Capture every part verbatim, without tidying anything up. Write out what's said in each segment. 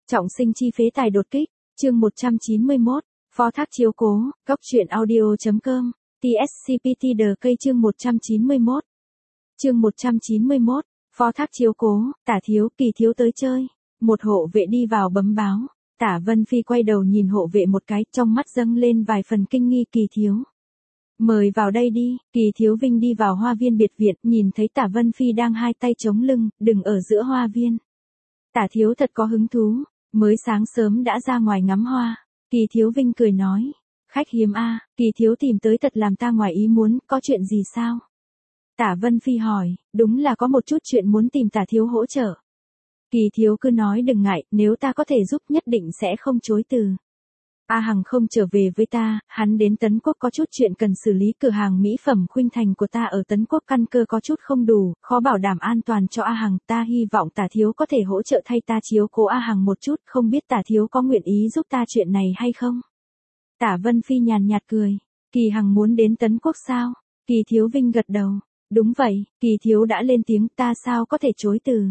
Trọng sinh chi phế tài đột kích, chương một trăm chín mươi mốt, phó thác chiếu cố, góc truyện audio chấm com, tê ét xê pê tê đờ cây chương một trăm chín mươi mốt. Chương một trăm chín mươi mốt, phó thác chiếu cố, Tả thiếu, Kỳ thiếu tới chơi. Một hộ vệ đi vào bấm báo, Tả Vân Phi quay đầu nhìn hộ vệ một cái, trong mắt dâng lên vài phần kinh nghi. Kỳ thiếu, mời vào đây đi. Kỳ thiếu Vinh đi vào hoa viên biệt viện, nhìn thấy Tả Vân Phi đang hai tay chống lưng, đứng ở giữa hoa viên. Tả thiếu thật có hứng thú, mới sáng sớm đã ra ngoài ngắm hoa. Kỳ thiếu Vinh cười nói, khách hiếm a, Kỳ thiếu tìm tới thật làm ta ngoài ý muốn, có chuyện gì sao? Tả Vân Phi hỏi, đúng là có một chút chuyện muốn tìm Tả thiếu hỗ trợ. Kỳ thiếu cứ nói đừng ngại, nếu ta có thể giúp nhất định sẽ không chối từ. A Hằng không trở về với ta, hắn đến Tấn Quốc có chút chuyện cần xử lý. Cửa hàng mỹ phẩm Khuynh Thành của ta ở Tấn Quốc căn cơ có chút không đủ, khó bảo đảm an toàn cho A Hằng. Ta hy vọng Tả thiếu có thể hỗ trợ thay ta chiếu cố A Hằng một chút, không biết Tả thiếu có nguyện ý giúp ta chuyện này hay không? Tả Vân Phi nhàn nhạt cười, Kỳ Hằng muốn đến Tấn Quốc sao? Kỳ thiếu Vinh gật đầu, đúng vậy, Kỳ thiếu đã lên tiếng, ta sao có thể chối từ?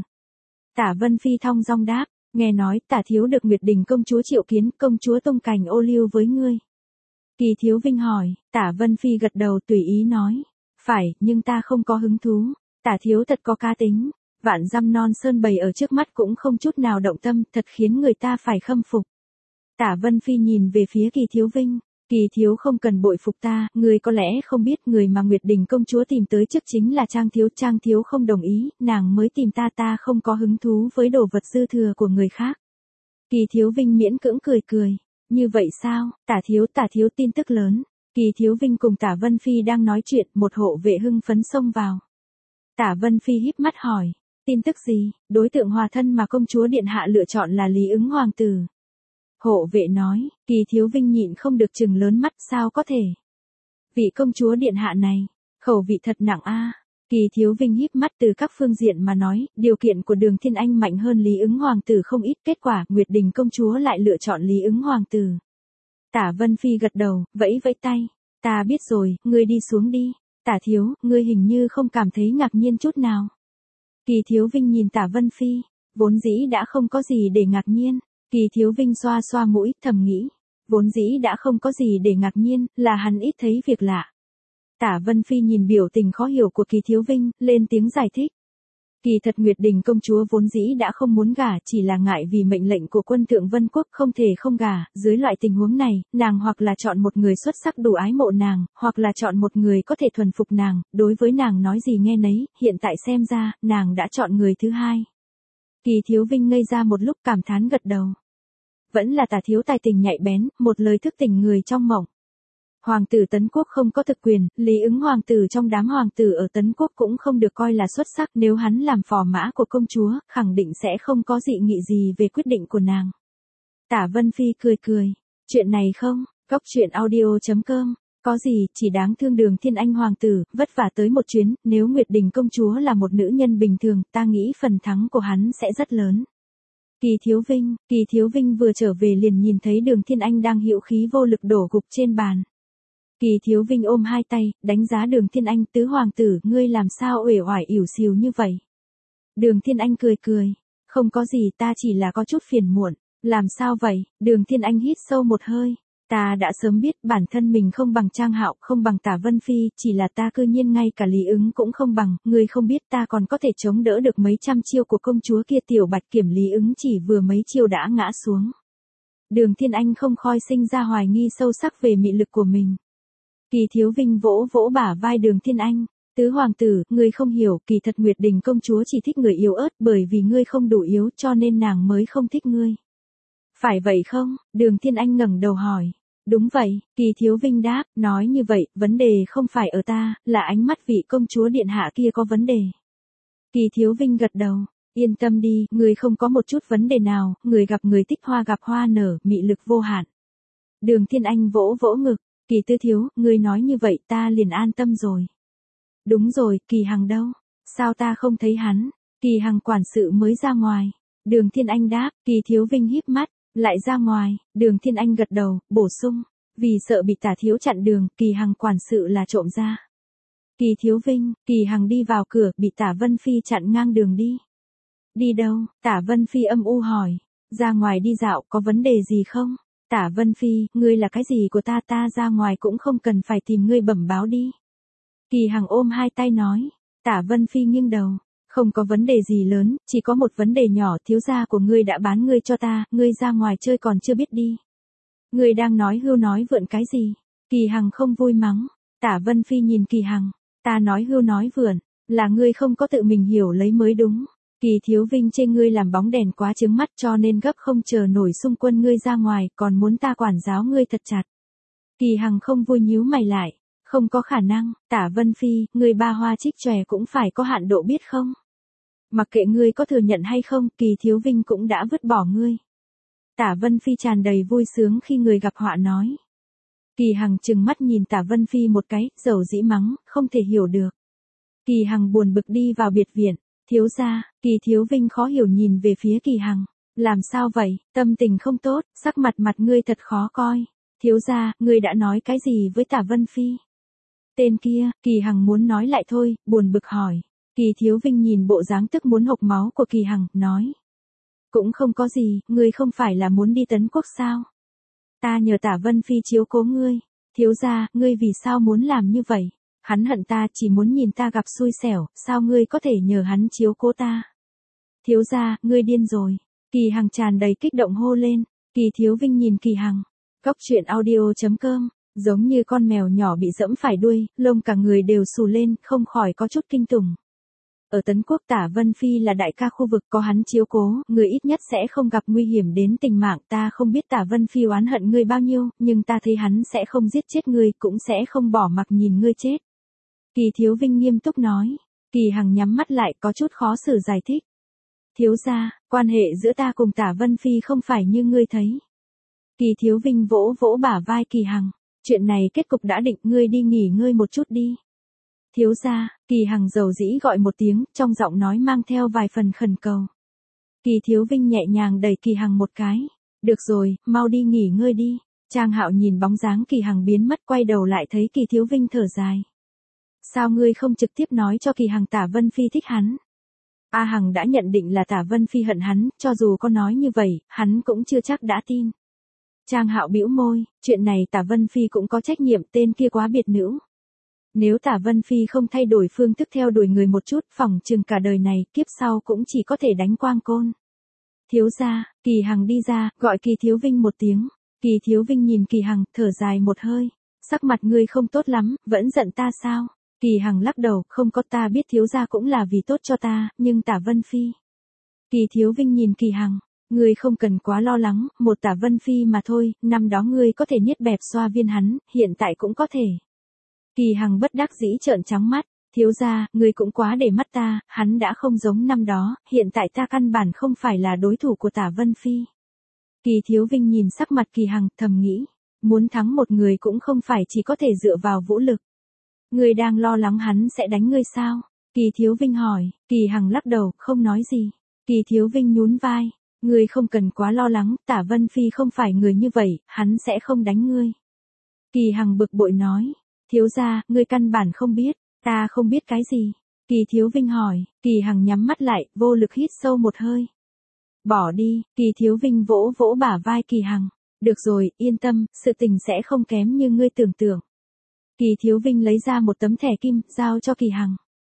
Tả Vân Phi thong dong đáp, nghe nói Tả thiếu được Nguyệt Đình công chúa triệu kiến, công chúa tung cành ô liu với ngươi. Kỳ thiếu Vinh hỏi, Tả Vân Phi gật đầu tùy ý nói, phải, nhưng ta không có hứng thú. Tả thiếu thật có cá tính, vạn dăm non sơn bày ở trước mắt cũng không chút nào động tâm, thật khiến người ta phải khâm phục. Tả Vân Phi nhìn về phía Kỳ thiếu Vinh, Kỳ thiếu không cần bội phục ta, người có lẽ không biết người mà Nguyệt Đình công chúa tìm tới trước chính là Trang thiếu. Trang thiếu không đồng ý, nàng mới tìm ta, ta không có hứng thú với đồ vật dư thừa của người khác. Kỳ thiếu Vinh miễn cưỡng cười cười, như vậy sao? Tả thiếu, Tả thiếu tin tức lớn. Kỳ thiếu Vinh cùng Tả Vân Phi đang nói chuyện, một hộ vệ hưng phấn xông vào. Tả Vân Phi híp mắt hỏi, tin tức gì? Đối tượng hòa thân mà công chúa điện hạ lựa chọn là Lý Ứng hoàng tử. Hộ vệ nói, Kỳ thiếu Vinh nhịn không được trừng lớn mắt, sao có thể? Vị công chúa điện hạ này, khẩu vị thật nặng a. Kỳ thiếu Vinh híp mắt, từ các phương diện mà nói, điều kiện của Đường Thiên Anh mạnh hơn Lý Ứng hoàng tử không ít, kết quả Nguyệt Đình công chúa lại lựa chọn Lý Ứng hoàng tử. Tả Vân Phi gật đầu, vẫy vẫy tay, ta biết rồi, ngươi đi xuống đi. Tả thiếu, ngươi hình như không cảm thấy ngạc nhiên chút nào. Kỳ thiếu Vinh nhìn Tả Vân Phi, vốn dĩ đã không có gì để ngạc nhiên. Kỳ thiếu Vinh xoa xoa mũi, thầm nghĩ, vốn dĩ đã không có gì để ngạc nhiên, là hắn ít thấy việc lạ. Tả Vân Phi nhìn biểu tình khó hiểu của Kỳ thiếu Vinh, lên tiếng giải thích. Kỳ thật Nguyệt Đình công chúa vốn dĩ đã không muốn gả, chỉ là ngại vì mệnh lệnh của quân thượng Vân Quốc không thể không gả. Dưới loại tình huống này, nàng hoặc là chọn một người xuất sắc đủ ái mộ nàng, hoặc là chọn một người có thể thuần phục nàng, đối với nàng nói gì nghe nấy, hiện tại xem ra, nàng đã chọn người thứ hai. Kỳ thiếu Vinh ngây ra một lúc, cảm thán gật đầu. Vẫn là Tả thiếu tài tình nhạy bén, một lời thức tỉnh người trong mộng. Hoàng tử Tấn Quốc không có thực quyền, Lý Ứng hoàng tử trong đám hoàng tử ở Tấn Quốc cũng không được coi là xuất sắc, nếu hắn làm phò mã của công chúa, khẳng định sẽ không có dị nghị gì về quyết định của nàng. Tả Vân Phi cười cười, chuyện này không, góc truyện audio chấm com, có gì, chỉ đáng thương Đường Thiên Anh hoàng tử, vất vả tới một chuyến, nếu Nguyệt Đình công chúa là một nữ nhân bình thường, ta nghĩ phần thắng của hắn sẽ rất lớn. Kỳ thiếu Vinh, Kỳ thiếu Vinh vừa trở về liền nhìn thấy Đường Thiên Anh đang hữu khí vô lực đổ gục trên bàn. Kỳ thiếu Vinh ôm hai tay, đánh giá Đường Thiên Anh, tứ hoàng tử, ngươi làm sao uể oải ỉu xìu như vậy? Đường Thiên Anh cười cười, không có gì, ta chỉ là có chút phiền muộn. Làm sao vậy? Đường Thiên Anh hít sâu một hơi. Ta đã sớm biết bản thân mình không bằng Trang Hạo, không bằng Tả Vân Phi, chỉ là ta cư nhiên ngay cả Lý Ứng cũng không bằng, ngươi không biết ta còn có thể chống đỡ được mấy trăm chiêu của công chúa kia. Tiểu Bạch Kiểm Lý Ứng chỉ vừa mấy chiêu đã ngã xuống. Đường Thiên Anh không khỏi sinh ra hoài nghi sâu sắc về mị lực của mình. Kỳ thiếu Vinh vỗ vỗ bả vai Đường Thiên Anh, tứ hoàng tử, ngươi không hiểu, kỳ thật Nguyệt Đình công chúa chỉ thích người yếu ớt, bởi vì ngươi không đủ yếu cho nên nàng mới không thích ngươi. Phải vậy không? Đường Thiên Anh ngẩng đầu hỏi. Đúng vậy, Kỳ thiếu Vinh đáp, nói như vậy, vấn đề không phải ở ta, là ánh mắt vị công chúa điện hạ kia có vấn đề. Kỳ thiếu Vinh gật đầu, yên tâm đi, người không có một chút vấn đề nào, người gặp người thích hoa gặp hoa nở, mị lực vô hạn. Đường Thiên Anh vỗ vỗ ngực, Kỳ tư thiếu, người nói như vậy ta liền an tâm rồi. Đúng rồi, Kỳ Hằng đâu? Sao ta không thấy hắn? Kỳ Hằng quản sự mới ra ngoài. Đường Thiên Anh đáp, Kỳ thiếu Vinh híp mắt. Lại ra ngoài, Đường Thiên Anh gật đầu, bổ sung, vì sợ bị Tả thiếu chặn đường, Kỳ Hằng quản sự là trộm ra. Kỳ thiếu Vinh, Kỳ Hằng đi vào cửa, bị Tả Vân Phi chặn ngang đường đi. Đi đâu? Tả Vân Phi âm u hỏi. ra ngoài đi dạo có vấn đề gì không? Tả Vân Phi, ngươi là cái gì của ta, ta ra ngoài cũng không cần phải tìm ngươi bẩm báo đi. Kỳ Hằng ôm hai tay nói. Tả Vân Phi nghiêng đầu. Không có vấn đề gì lớn, chỉ có một vấn đề nhỏ, thiếu gia của ngươi đã bán ngươi cho ta, ngươi ra ngoài chơi còn chưa biết đi. Ngươi đang nói hưu nói vượn cái gì? Kỳ Hằng không vui mắng. Tả Vân Phi nhìn Kỳ Hằng. Ta nói hưu nói vượn, là ngươi không có tự mình hiểu lấy mới đúng. Kỳ Thiếu Vinh chê ngươi làm bóng đèn quá trướng mắt cho nên gấp không chờ nổi xung quân ngươi ra ngoài, còn muốn ta quản giáo ngươi thật chặt. Kỳ Hằng không vui nhíu mày lại. Không có khả năng, Tả Vân Phi, ngươi ba hoa trích chòe cũng phải có hạn độ biết không? Mặc kệ ngươi có thừa nhận hay không, Kỳ Thiếu Vinh cũng đã vứt bỏ ngươi. Tả Vân Phi tràn đầy vui sướng khi người gặp họa nói. Kỳ Hằng trừng mắt nhìn Tả Vân Phi một cái, dầu dĩ mắng, không thể hiểu được. Kỳ Hằng buồn bực đi vào biệt viện, thiếu gia, Kỳ Thiếu Vinh khó hiểu nhìn về phía Kỳ Hằng. Làm sao vậy, tâm tình không tốt, sắc mặt mặt ngươi thật khó coi. Thiếu gia, ngươi đã nói cái gì với Tả Vân Phi? Tên kia, Kỳ Hằng muốn nói lại thôi, buồn bực hỏi. Kỳ Thiếu Vinh nhìn bộ dáng tức muốn hộc máu của Kỳ Hằng, nói. Cũng không có gì, ngươi không phải là muốn đi Tấn Quốc sao? Ta nhờ Tả Vân Phi chiếu cố ngươi. Thiếu gia, ngươi vì sao muốn làm như vậy? Hắn hận ta, chỉ muốn nhìn ta gặp xui xẻo, sao ngươi có thể nhờ hắn chiếu cố ta? Thiếu gia, ngươi điên rồi. Kỳ Hằng tràn đầy kích động hô lên. Kỳ Thiếu Vinh nhìn Kỳ Hằng. Cốc truyện audio chấm com, giống như con mèo nhỏ bị dẫm phải đuôi, lông cả người đều xù lên, không khỏi có chút kinh tủng. Ở Tấn Quốc Tả Vân Phi là đại ca khu vực, có hắn chiếu cố, người ít nhất sẽ không gặp nguy hiểm đến tính mạng. Ta không biết Tả Vân Phi oán hận ngươi bao nhiêu, nhưng ta thấy hắn sẽ không giết chết ngươi, cũng sẽ không bỏ mặc nhìn ngươi chết. Kỳ Thiếu Vinh nghiêm túc nói. Kỳ Hằng nhắm mắt lại, có chút khó xử giải thích. Thiếu gia, quan hệ giữa ta cùng Tả Vân Phi không phải như ngươi thấy. Kỳ Thiếu Vinh vỗ vỗ bả vai Kỳ Hằng. Chuyện này kết cục đã định, ngươi đi nghỉ ngơi một chút đi. Thiếu gia, Kỳ Hằng dầu dĩ gọi một tiếng, trong giọng nói mang theo vài phần khẩn cầu. Kỳ Thiếu Vinh nhẹ nhàng đẩy Kỳ Hằng một cái. Được rồi, mau đi nghỉ ngơi đi. Trang Hạo nhìn bóng dáng Kỳ Hằng biến mất, quay đầu lại thấy Kỳ Thiếu Vinh thở dài. Sao ngươi không trực tiếp nói cho Kỳ Hằng Tả Vân Phi thích hắn? A Hằng đã nhận định là Tả Vân Phi hận hắn, cho dù có nói như vậy, hắn cũng chưa chắc đã tin. Trang Hạo bĩu môi, chuyện này Tả Vân Phi cũng có trách nhiệm, tên kia quá biệt nữ. Nếu Tả Vân Phi không thay đổi phương thức theo đuổi người một chút, phỏng chừng cả đời này, kiếp sau cũng chỉ có thể đánh quang côn. Thiếu gia, Kỳ Hằng đi ra, gọi Kỳ Thiếu Vinh một tiếng. Kỳ Thiếu Vinh nhìn Kỳ Hằng, thở dài một hơi. Sắc mặt ngươi không tốt lắm, vẫn giận ta sao? Kỳ Hằng lắc đầu, không có, ta biết thiếu gia cũng là vì tốt cho ta, nhưng Tả Vân Phi. Kỳ Thiếu Vinh nhìn Kỳ Hằng. Ngươi không cần quá lo lắng, một Tả Vân Phi mà thôi, năm đó ngươi có thể niết bẹp xoa viên hắn, hiện tại cũng có thể. Kỳ Hằng bất đắc dĩ trợn trắng mắt, thiếu gia, ngươi cũng quá để mắt ta, hắn đã không giống năm đó, hiện tại ta căn bản không phải là đối thủ của Tả Vân Phi. Kỳ Thiếu Vinh nhìn sắc mặt Kỳ Hằng, thầm nghĩ, muốn thắng một người cũng không phải chỉ có thể dựa vào vũ lực. Ngươi đang lo lắng hắn sẽ đánh ngươi sao? Kỳ Thiếu Vinh hỏi. Kỳ Hằng lắc đầu, không nói gì. Kỳ Thiếu Vinh nhún vai. Ngươi không cần quá lo lắng, Tả Vân Phi không phải người như vậy, hắn sẽ không đánh ngươi. Kỳ Hằng bực bội nói. Thiếu gia, ngươi căn bản không biết, ta không biết cái gì. Kỳ Thiếu Vinh hỏi. Kỳ Hằng nhắm mắt lại, vô lực hít sâu một hơi. Bỏ đi, Kỳ Thiếu Vinh vỗ vỗ bả vai Kỳ Hằng. Được rồi, yên tâm, sự tình sẽ không kém như ngươi tưởng tượng. Kỳ Thiếu Vinh lấy ra một tấm thẻ kim, giao cho Kỳ Hằng.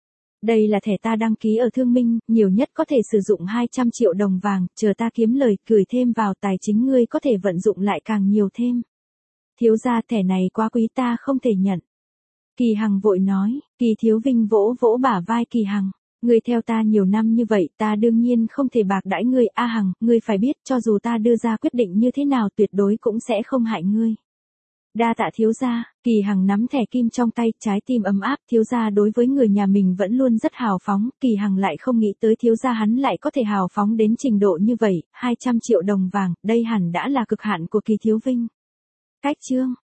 Đây là thẻ ta đăng ký ở Thương Minh, nhiều nhất có thể sử dụng hai trăm triệu đồng vàng, chờ ta kiếm lời, gửi thêm vào tài chính ngươi có thể vận dụng lại càng nhiều thêm. Thiếu gia, thẻ này quá quý, ta không thể nhận. Kỳ Hằng vội nói. Kỳ Thiếu Vinh vỗ vỗ bả vai Kỳ Hằng. Ngươi theo ta nhiều năm như vậy, ta đương nhiên không thể bạc đãi ngươi. A Hằng, ngươi phải biết, cho dù ta đưa ra quyết định như thế nào tuyệt đối cũng sẽ không hại ngươi. Đa tạ thiếu gia. Kỳ Hằng nắm thẻ kim trong tay, trái tim ấm áp. Thiếu gia đối với người nhà mình vẫn luôn rất hào phóng, Kỳ Hằng lại không nghĩ tới thiếu gia hắn lại có thể hào phóng đến trình độ như vậy. hai trăm triệu đồng vàng, đây hẳn đã là cực hạn của Kỳ Thiếu Vinh. Cách chương